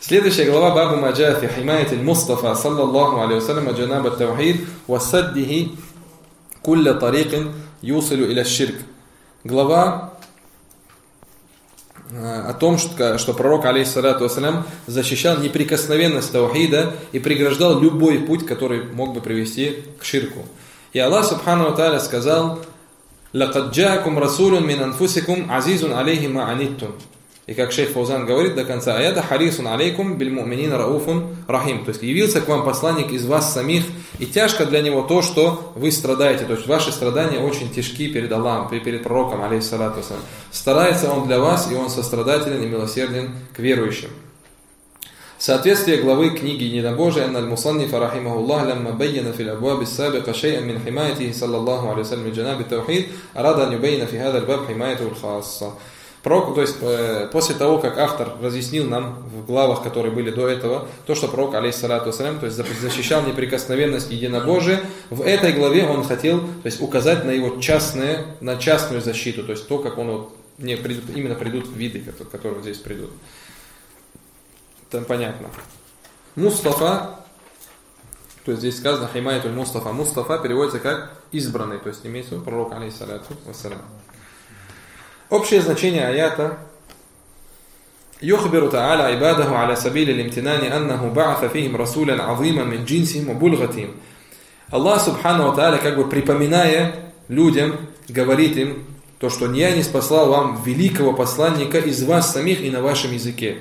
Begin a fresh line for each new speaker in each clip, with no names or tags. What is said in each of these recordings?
Следующая глава Бабу Маджа фи химаяти Мустафа саллаллаху алейхи вассалям джанаб ат-таухид ва саддихи кулля тарикин юсилю иля ширк. Глава о том, что пророк алейхиссалату вассалям защищал неприкосновенность таухида и преграждал любой путь, который мог бы привести к ширку. И Аллах субхану ва тааля сказал: «Лакад джаакум расулун мин анфусикум азизун алейхи ма аниттум». И как шейх Фаузан говорит до конца аята: «Харисун алейкум биль му'минина рауфун рахим». То есть явился к вам посланник из вас самих, и тяжко для него то, что вы страдаете. То есть ваши страдания очень тяжки перед Аллахом, перед пророком алейхиссалату вассалям. Старается он для вас, и он сострадателен и милосерден к верующим. Соответствие главы книги Единобожия «Анна аль-Мусаннифа рахимахуллах лямма байяна фил абваб ас-сабиқа шей'ан мин химаятихи саллаллаху алейхи вассалям джанаби таухид арада ан юбайна фи хада аль-баб химаяту аль-хасса». Пророк, то есть после того, как автор разъяснил нам в главах, которые были до этого, то, что пророк, алейхиссалату вассалям, то есть защищал неприкосновенность единобожия, в этой главе он хотел, то есть указать на его частную защиту, то есть то, как он именно придут виды, которые здесь придут. Там понятно. Мустафа, то есть здесь сказано химаятуль Мустафа. Мустафа переводится как избранный, то есть имеется в виду пророк, алейхиссалату вассалям. Общее значение аята: يخبر تعالى عباده على سبيل الامتنان أنه بعث فيهم رسولا عظيما من جنسهم وبلغتهم. Аллах субхану ва тааля, как бы припоминая людям, говорит им то, что я не спаслал вам великого посланника из вас самих и на вашем языке.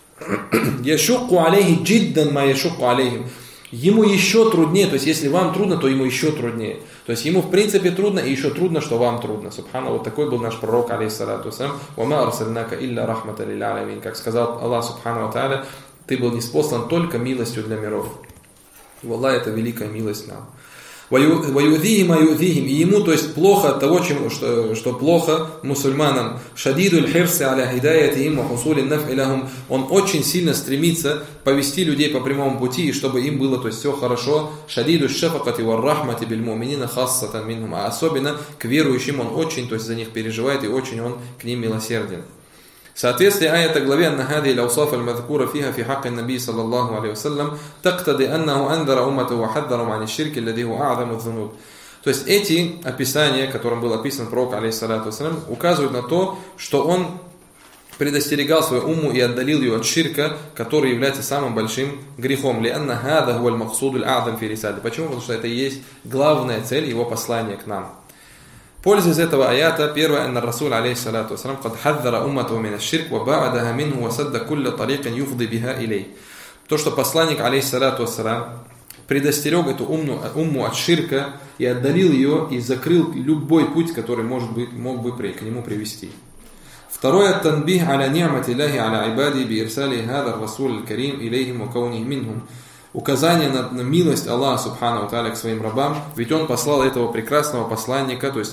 يشق عليه جدا ما يشق عليهم. Ему еще труднее, то есть если вам трудно, то ему еще труднее. То есть ему в принципе трудно, и еще трудно, что вам трудно. Субхана, вот такой был наш пророк, алейхиссалату вассалям. «Вама арсальнака илля рахмата лил алямин». Как сказал Аллах субхану ва тааля: ты был ниспослан только милостью для миров. И Аллах, это великая милость нам. «Ваюдихим аюдихим». И ему, то есть плохо от того, что плохо мусульманам. «Шадидуль хирси аля хидаятихим ва хусулин наф'и лахум». Он очень сильно стремится повести людей по прямому пути, и чтобы им было, то есть все хорошо. «Шадидуль шафакати ва рахмати биль му'минина хассатан минхум». А особенно к верующим он очень, то есть за них переживает, и очень он к ним милосерден. Соответствие аята главе: «Анна хади ил-аусаф аль-мадхкура фиха фи хакки наби саллаллаху алейхи вассалям тактади аннаху андара уммату ва хаддару ани ширки аллади хуа а'заму дзунуб». То есть эти описания, которым был описан пророк, алейхиссалату вассалям, указывают на то, что он предостерегал свою умму и отдалил ее от ширка, который является самым большим грехом. «Лианна хада хуа аль-максуду аль-а'зам фи рисали». Почему? Потому что это и есть главная цель его послания к нам. Польза из этого аята: первое, анна Расул алейхиссалату вассалям кад хаддара уммату мин аш-ширк ва ба'адаха минху ва садда кулля тарикин юфди биха илей. То, что посланник алейхиссалату вассалям предостерег эту умму от ширка и отдалил ее и закрыл любой путь, который мог бы к нему привести. Второе, танбих аля ни'мати Аллахи аля ибади би ирсали хада ар-расул аль-карим илейхим ва каунихи минхум. Указание на милость Аллаха субхану ва тааля к своим рабам, ведь он послал этого прекрасного посланника, то есть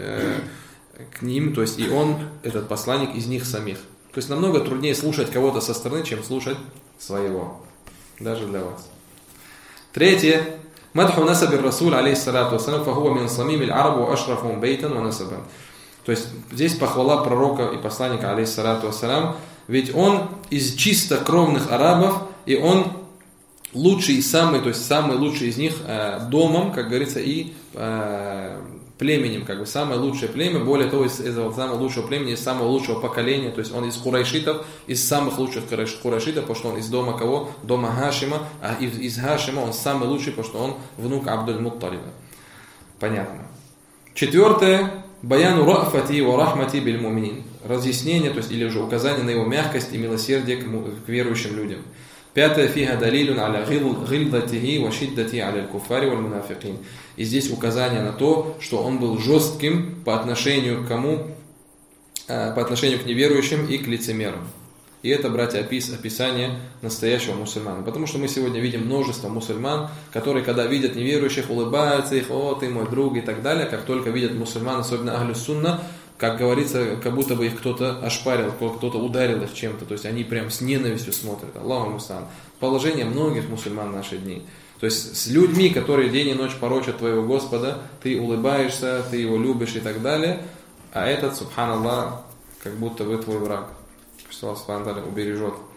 к ним, то есть и он, этот посланник, из них самих. То есть намного труднее слушать кого-то со стороны, чем слушать своего, даже для вас. Третье, мадху насабир расул алейхиссалату вассалям фахуа мин сламимиль арабу ва ашрафум бейтан ва насабан. То есть здесь похвала пророка и посланника алейхиссалату вассалям, ведь он из чисто кровных арабов, и он лучший и самый, то есть самый лучший из них домом, как говорится, и племенем, как бы самое лучшее племя, более того, из этого самого лучшего племени, из самого лучшего поколения, то есть он из курайшитов, из самых лучших курайшитов, потому что он из дома кого? Дома Хашима, а из Хашима он самый лучший, потому что он внук Абдуль-Мутталиба. Понятно. Четвертое, баяну рафати ва рахмати биль муминин. Разъяснение, то есть или уже указание на его мягкость и милосердие к верующим людям. Пятое, фиха далилун аля гилдатихи ва шиддати аля аль-куффари валь мунафикин. И здесь указание на то, что он был жестким по отношению к кому? По отношению к неверующим и к лицемерам. И это, братья, описание настоящего мусульмана. Потому что мы сегодня видим множество мусульман, которые, когда видят неверующих, улыбаются их: «О, ты мой друг» и так далее. Как только видят мусульман, особенно ахлюс сунна, как говорится, как будто бы их кто-то ошпарил, кто-то ударил их чем-то. То есть они прям с ненавистью смотрят. Аллаху мустан. Положение многих мусульман в наши дни. То есть с людьми, которые день и ночь порочат твоего Господа, ты улыбаешься, ты его любишь и так далее. А этот, субханаллах, как будто бы твой враг. Что Аллах субхану ва тааля убережет.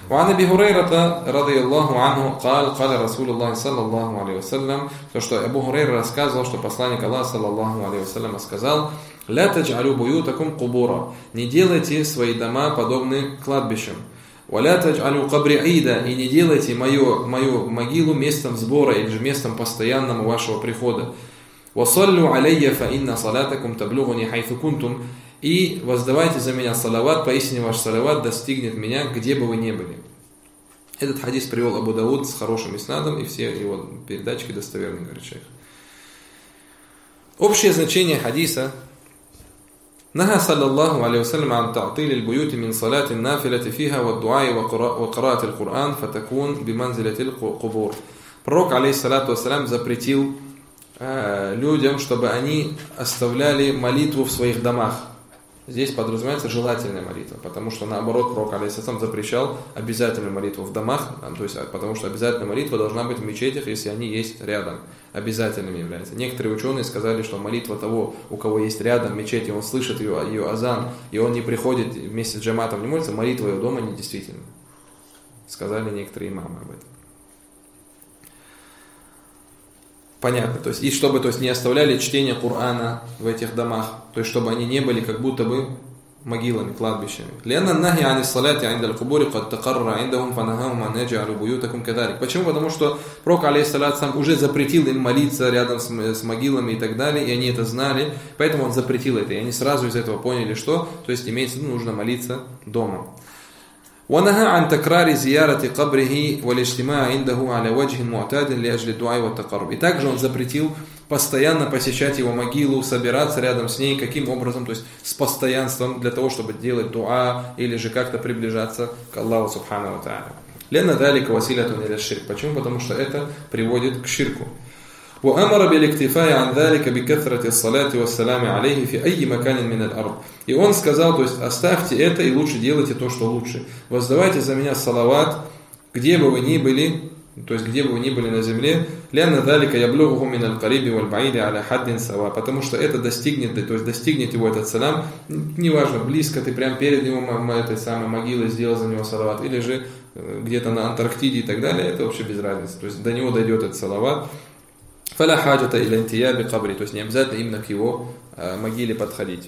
وعن أبي هريرة رضي الله عنه قال رسول الله صلى الله عليه وسلم, то, что Абу Хурайра рассказывал, что посланник Аллаха саллаллаху алейхи вассалям сказал: «Ля тадж'алю буютакум кубура», не делайте свои дома подобны кладбищам. «Валя тадж'алю кабри ида», и не делайте мою могилу местом сбора или же местом постоянного вашего прихода. «Вассаллю алейя фа инна салатакум таблугуни хайфу кунтум», и воздавайте за меня салават, поистине ваш салават достигнет меня, где бы вы ни были. Этот хадис привел Абу Дауд с хорошим иснадом, и все его передачки достоверны, говорит шейх. Общее значение хадиса: «Наха саллаллаху алейхи вассалям ан та'тили аль-буюти мин салати нафилати фиха ва дуаи ва караати аль-Кур'ан фатакун биманзилати аль-кубур». Пророк, алейхиссалату вассалям, запретил людям, чтобы они оставляли молитву в своих домах. Здесь подразумевается желательная молитва, потому что наоборот пророк алейхиссалам запрещал обязательную молитву в домах, то есть, потому что обязательная молитва должна быть в мечетях, если они есть рядом, обязательными являются. Некоторые ученые сказали, что молитва того, у кого есть рядом мечеть, и он слышит ее азан, и он не приходит вместе с джаматом, не молится, молитва ее дома недействительна. Сказали некоторые имамы об этом. Понятно, то есть, и чтобы не оставляли чтение Корана в этих домах, то есть, чтобы они не были как будто бы могилами, кладбищами. Почему? Потому что пророк, алейхиссалям, уже запретил им молиться рядом с могилами и так далее, и они это знали, поэтому он запретил это, и они сразу из этого поняли, что, то есть, имеется в виду, нужно молиться дома. ونهى عن تكرار زيارة قبره والاجتماع عنده على وجه معتاد لأجل الدعاء والتقرب. И также он запретил постоянно посещать его могилу, собираться рядом с ней, каким образом, то есть с постоянством, для того, чтобы делать дуа или же как-то приближаться к Аллаху субхану ва тааля. لأن ذلك وسيلة إلى الشرك. Почему? Потому что это приводит к ширку. وأمر بالاكتفاء عن ذلك بكثرة الصلاة والسلام عليه في أي مكان من الأرض. И он сказал, то есть оставьте это и лучше делайте то, что лучше. Воздавайте за меня салават, где бы вы ни были, то есть где бы вы ни были на земле, لأن ذلك يبلغه من القريب والبعيد على حد سواء, потому что это достигнет, то есть достигнет его этот салам, неважно, близко ты прямо перед его этой самой могилой сделал за него салават, или же где-то на Антарктиде и так далее, это вообще без разницы, то есть до него дойдет этот салават. فلا حاجة إلى انتياب قبره, то есть не обязательно именно к его могиле подходить.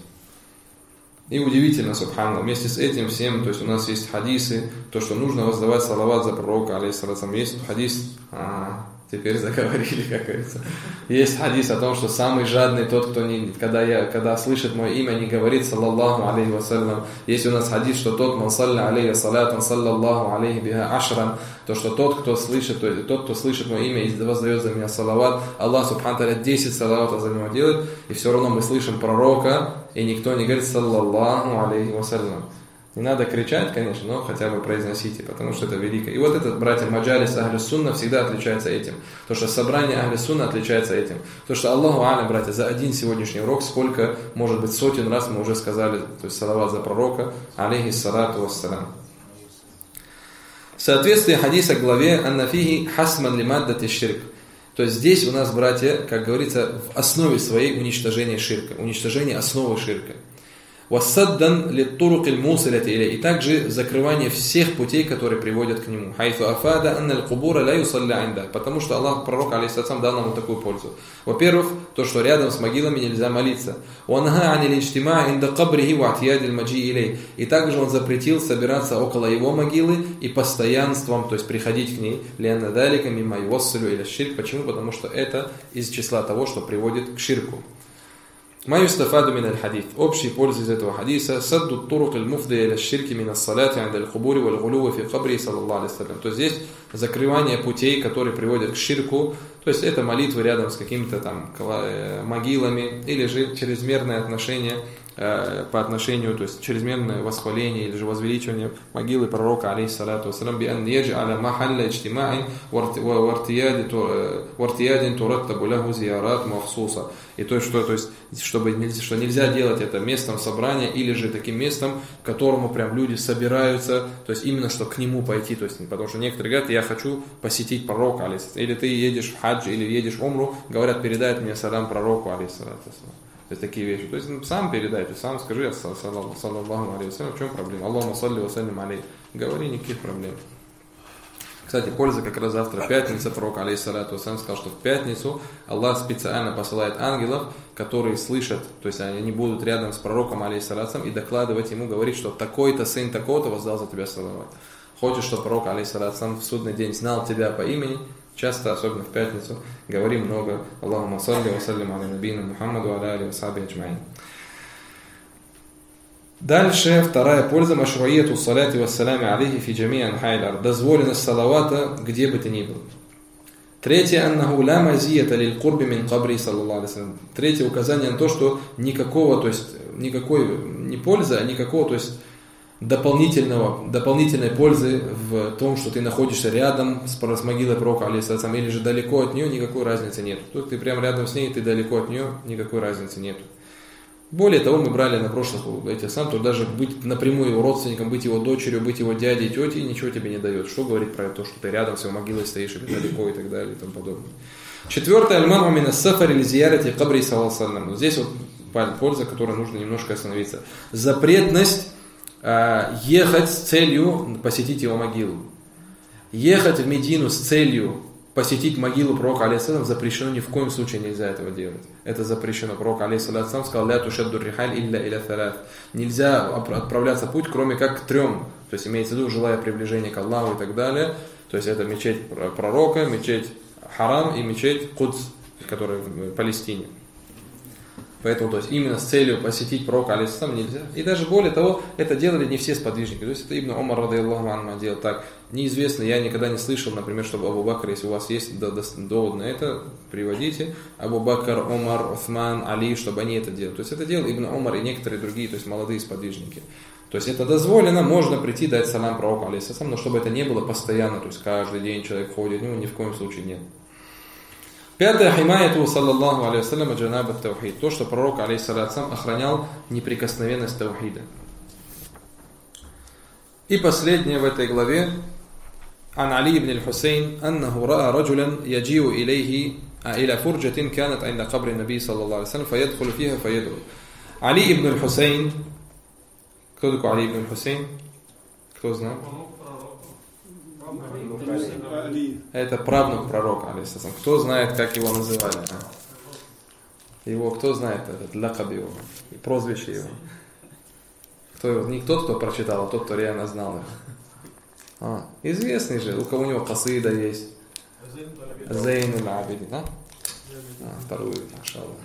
И удивительно, субханаллах, вместе с этим всем, то есть у нас есть хадисы, то, что нужно воздавать салават за пророка, алейхиссалам. Есть хадис, теперь заговорили, как говорится. Есть хадис о том, что самый жадный тот, кто когда слышит мое имя, не говорит саллаллаху алейхи вассалям. Есть у нас хадис, что тот, ман салля алейхи салатан, саллаллаху алейхи биха ашран, то, что тот, кто слышит мое имя и воздает за меня салават, Аллах субхану тааля 10 салаватов за него делает, и все равно мы слышим пророка, и никто не говорит саллаллаху алейхи вассалям. Не надо кричать, конечно, но хотя бы произносите, потому что это великое. И вот этот, братья, маджалис Ахлю Сунна всегда отличается этим. То, что собрание Ахлю Сунна отличается этим. То, что Аллаху а'лям, братья, за один сегодняшний урок, сколько, может быть, сотен раз мы уже сказали, то есть салават за пророка, алейхиссалату вассалям. Соответствие хадиса к главе «Аннафихи хасман лимаддати ширк». То есть здесь у нас, братья, как говорится, в основе своей уничтожение ширка, уничтожение основы ширка. وَالسَّدًّا لِلطُّرُقِ الْمُوصِلَةِ إِلَيْهِ, и также закрывание всех путей, которые приводят к нему. حَيْثُ أَفَادَ أَنَّ الْقُبُورَ лَا يُصَلَّى عِنْدَهَا, потому что Аллах, пророк, алейхиссалям, дал нам такую пользу. Во-первых, то, что рядом с могилами нельзя молиться. وَنَهَى عَنِ الْاجْتِمَاعِ عِنْدَ قَبْرِهِ وَاعْتِيَادِ الْمَجِيءِ إِلَيْهِ, и также он запретил собираться около его могилы и постоянством, то есть приходить к ней. لِأَنَّ ذَلِكَ مِمَّا يُوَصِّلُ إِلَى الشِّرْكِ. Почему? Потому что это из числа того, что приводит к ширку. ما يستفاد من الحديث. Общие пользы из этого хадиса: سد الطرق المفضية إلى الشرك من الصلاة عند القبور والغلو في قبره صلى الله عليه وسلم. То есть здесь закрывание путей, которые приводят к ширку, то есть это молитвы рядом с какими-то там могилами, или же чрезмерное отношение по отношению, то есть чрезмерное восхваление или же возвеличивание могилы пророка, алейхиссалату вассалям, биан ядж'аля махалля иджтима'ин вартиядин тураттабу лаху зиярат махсуса. И то есть, что нельзя делать это местом собрания или же таким местом, к которому прям люди собираются, то есть именно что к нему пойти, то есть потому что некоторые говорят: я хочу посетить пророка, алейхиссалату, или ты едешь в хадж, или едешь в умру, говорят: передай мне салам пророку, алейхиссалату. То есть такие вещи. То есть сам передай, сам скажи, саллаллаху алейхи вассалям, в чем проблема? Аллахумма салли ва саллим алейхи. говори, никаких проблем. Кстати, польза как раз завтра пятница, пророк алейхиссалату вассалям сказал, что в пятницу Аллах специально посылает ангелов, которые слышат, то есть они будут рядом с пророком алейхиссалату и докладывать ему, говорить, что такой-то сын такого-то воздал за тебя салават. Хочешь, чтобы пророк алейхиссалату в судный день знал тебя по имени, часто, особенно в пятницу, говори много. Аллахумма салли ва саллим аля набийна Мухаммаду аля али ва сахби аджмаин. Дальше вторая польза машруияту салати вассалями алейхи фи джами анхай аль-ард. Дозволенность салавата где бы ты ни был. Третье, аннаху ла мазията лиль курби мин кабри саллаллаху алейхи вассалям. Третье указание на то, что никакого, то есть никакой не пользы, а никакого, то есть дополнительной пользы в том, что ты находишься рядом с могилой пророка алейхиссалям или же далеко от нее, никакой разницы нет. Тут ты прямо рядом с ней, ты далеко от нее, никакой разницы нет. Более того, мы брали на прошлых этих сам, то даже быть напрямую его родственником, быть его дочерью, быть его дядей, тетей, ничего тебе не дает. Что говорить про то, что ты рядом с его могилой стоишь или далеко и так далее и тому подобное. Четвертое, аль-ману мин ас-сафар или зиярати кабри саллаллаху алейхи вассалям. Здесь вот польза, которой нужно немножко остановиться. Запретность ехать с целью посетить его могилу. Ехать в Медину с целью посетить могилу пророка алейхиссалям запрещено, ни в коем случае нельзя этого делать. Это запрещено. Пророк алейхиссалям сказал: «Ля тушадду рихаль илля иля салат». Нельзя отправляться в путь, кроме как к 3. То есть имеется в виду, желая приближения к Аллаху и так далее. То есть это мечеть пророка, мечеть Харам и мечеть Кудс, которая в Палестине. Поэтому, то есть, именно с целью посетить пророка алейхиссалям нельзя. И даже более того, это делали не все сподвижники. То есть это Ибн Умар радийаллаху анху делал так. Неизвестно, я никогда не слышал, например, чтобы Абу Бакр, если у вас есть довод на это, приводите. Абу Бакр, Умар, Усман, Али, чтобы они это делали. То есть это делал Ибн Умар и некоторые другие, то есть молодые сподвижники. То есть это дозволено, можно прийти дать салам пророку алейхиссалям, но чтобы это не было постоянно, то есть каждый день человек ходит, ни в коем случае нет. Пятое, химаяту саллаллаху алейхи вассалям джанаба таухид. То, что пророк алейхиссалям охранял неприкосновенность таухида. И последнее в этой главе. Ан Али ибн аль-Хусейн аннаху раа раджулян яджиу илейхи иля фурджатин канат инда кабри наби саллаллаху алейхи вассалям фаядхулу фиха фаяду. Али ибн аль-Хусейн. Кто такой Али ибн аль-Хусейн? Кто знает? Это правнук пророка, алейхиссалям. Кто знает, как его называли? Его кто знает, этот лакаб его, прозвище его? Кто его? Не тот, кто прочитал, а тот, кто реально знал их. Известный же, у кого у него касида есть. Зейнуль Абидин, да? Вторую, машаллах.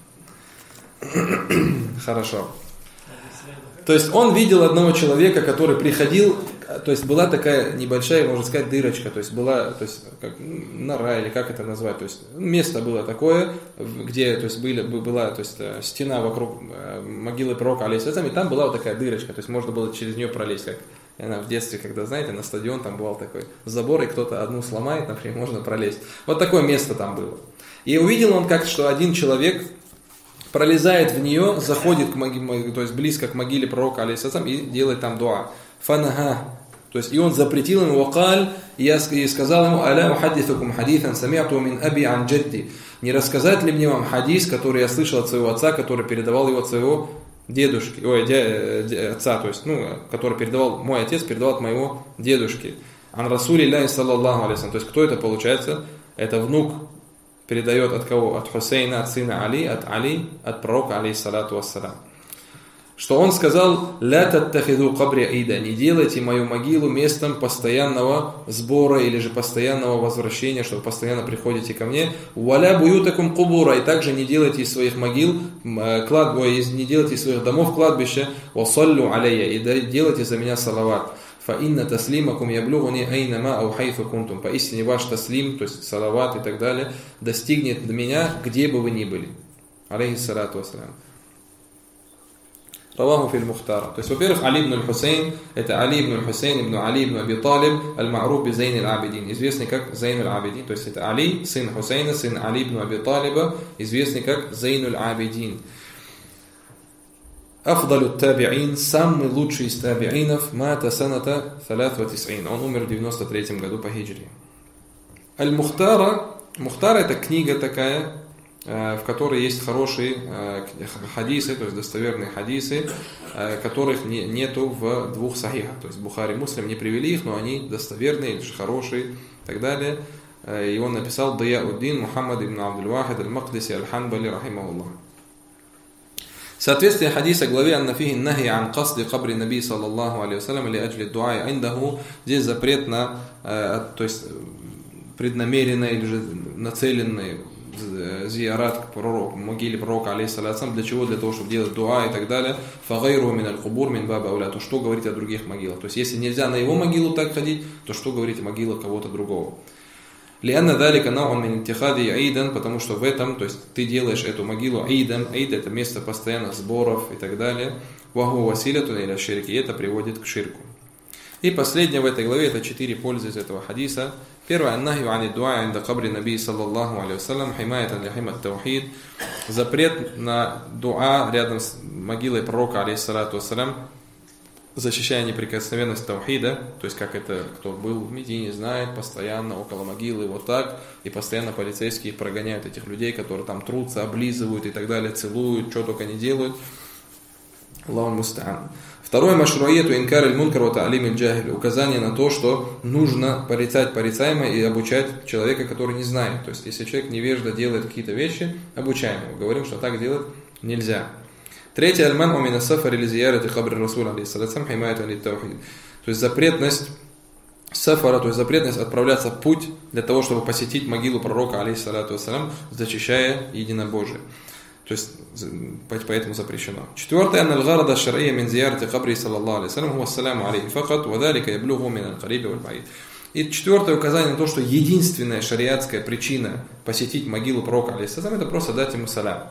Хорошо. То есть он видел одного человека, который приходил, то есть была такая небольшая, можно сказать, дырочка, то есть была, то есть как нора или как это назвать, то есть место было такое, где, то есть была, то есть стена вокруг могилы пророка алейхиссалям, и там была вот такая дырочка, то есть можно было через нее пролезть, как в детстве, когда, знаете, на стадион там бывал такой забор, и кто-то одну сломает, например, можно пролезть. Вот такое место там было. И увидел он как, что один человек пролезает в нее, заходит к могиле, то есть близко к могиле пророка алейхиссалям и делает там дуа. Фанага. То есть и он запретил ему вакаль, и сказал ему: аля ухаддитукум хадитан сами'ту мин аби ан джадди. Не рассказать ли мне вам хадис, который я слышал от своего отца, который передавал его от своего дедушки, отца, то есть, который передавал, мой отец передавал от моего дедушки. Ан расулилляхи саллаллаху алейхи вассалям. То есть кто это получается? Это внук передает от кого? От Хусейна, от сына Али, от пророка алейхиссалату вассалям. Что он сказал: «Ля таттахиду кабри ида», не делайте мою могилу местом постоянного сбора или же постоянного возвращения, что вы постоянно приходите ко мне. «Валя буютакум кубура», и также не делайте из своих могил не делайте из своих домов кладбища. «Вассаллю алейя», и делайте за меня салават. «Фаинна таслимакум яблюгуни айнама ау хайфу кунтум». Поистине ваш таслим, то есть салават и так далее, достигнет до меня, где бы вы ни были. Алейхиссалату вассалям. Раваху фил Мухтара. То есть, во-первых, Али ибн аль-Хусейн, это Али ибн аль-Хусейн ибн Али ибн Аби Талиб, аль-Ма'руф би Зейн аль-Абидин, известный как Зейн аль-Абидин. То есть, это Али, сын Хусейна, сын Али ибн Аби Талиба, известный как Зейн аль-Абидин. Афдалю таби'ин, самый лучший из таби'инов, мата саната 93. Он умер в 93 году по хиджре. Аль-Мухтара, Мухтара это книга такая, в которой есть хорошие хадисы, то есть достоверные хадисы, которых нету в двух сахихах. То есть Бухари и Муслим не привели их, но они достоверные, хорошие и так далее. И он написал Дияуддин Мухаммад ибн Абдул-Вахид аль-Мақдиси аль-Ханбали рахимахуллах. Соответствие хадиса главе «Анна фихи нахи ан касди кабри наби саллаллаху алейхи вассалям ли аджли дуай индаху». Здесь запрет на, то есть преднамеренный или же нацеленный зиярат к пророку, могиле пророка алейхиссалям. Для чего? Для того, чтобы делать дуа и так далее. Фагайру мин аль-кубур мин баба ауля. То что говорить о других могилах. То есть если нельзя на его могилу так ходить, то что говорить о могилах кого-то другого. Лианна далика науан мин иттихади аидан, потому что в этом, то есть ты делаешь эту могилу аидан, аид это место постоянных сборов и так далее. Ваху василятун иля ширки, и это приводит к ширку. И последнее в этой главе, это 4 пользы из этого хадиса. Первое, аннахи ани дуа инда кабри наби саллаллаху алейхи вассалям, химаятан лихимат таухид. Запрет на дуа рядом с могилой пророка алейхиссалату вассалям, защищая неприкосновенность таухида, то есть как это, кто был в Медине, знает, постоянно около могилы вот так, и постоянно полицейские прогоняют этих людей, которые там трутся, облизывают и так далее, целуют, что только не делают. Аллаху муста'ан. Второе, машруияту инкар аль-мункар ва та'лим аль-джахиль, указание на то, что нужно порицать порицаемое и обучать человека, который не знает. То есть если человек невежда делает какие-то вещи, обучаем его. Говорим, что так делать нельзя. Третье, аль-ману мин ас-сафар или зиярати кабри расуля алейхиссалям химаятан лит-таухид. То есть запретность сафара, то есть запретность отправляться в путь для того, чтобы посетить могилу пророка алейхиссалату вассалям, защищая единобожие. То есть поэтому запрещено. Четвертое, аль-гарада шар'ия мин зиярати кабри саллаллаху алейхи вассалям хуа ассаляму алейхи факат ва далика яблугу мин аль-кариби валь-баид. И четвертое указание на то, что единственная шариатская причина посетить могилу пророка алейхиссалям, это просто дать ему салям.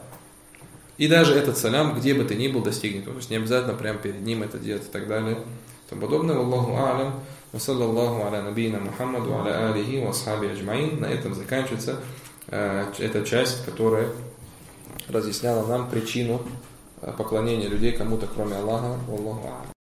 И даже этот салям, где бы ты ни был, достигнет. То есть не обязательно прямо перед ним это делать и так далее. И тому подобное. Аллаху а'лям. Ва саллаллаху аля набийна Мухаммаду ва аля алихи ва асхаби аджмаин. На этом заканчивается эта часть, которая разъясняла нам причину поклонения людей кому-то, кроме Аллаха. Аллаху а'лям.